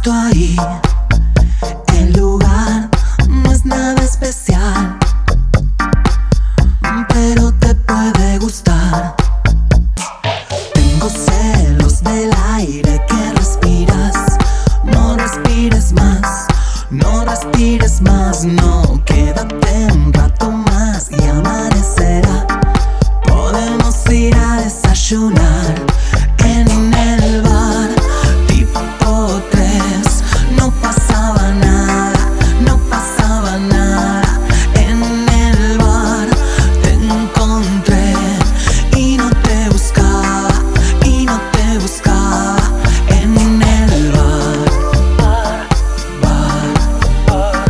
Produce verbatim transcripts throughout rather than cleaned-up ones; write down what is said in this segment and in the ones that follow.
justo ahí. El lugar no es nada especial, pero te puede gustar. Tengo celos del aire que respiras. No respires más, no respires más, no. Quédate un rato más y amanecerá. Podemos ir a desayunar en el bar, tipo tres. No pasaba nada, no pasaba nada. En el bar te encontré y no te buscaba, y no te buscaba. En el bar, bar, bar.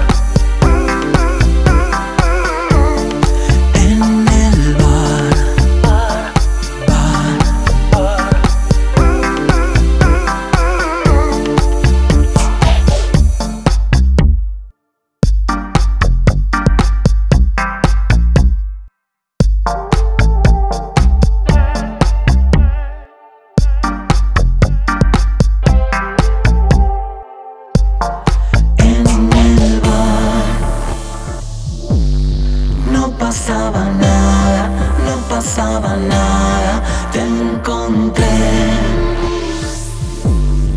En el bar, bar, bar. En el bar no pasaba nada, no pasaba nada. Te encontré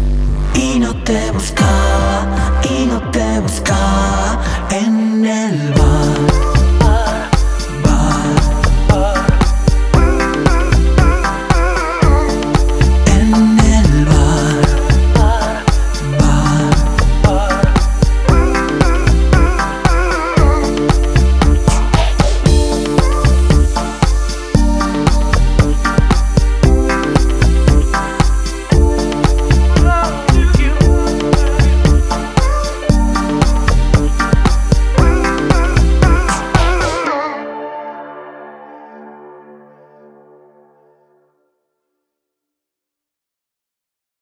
y no te buscaba, y no te buscaba. En el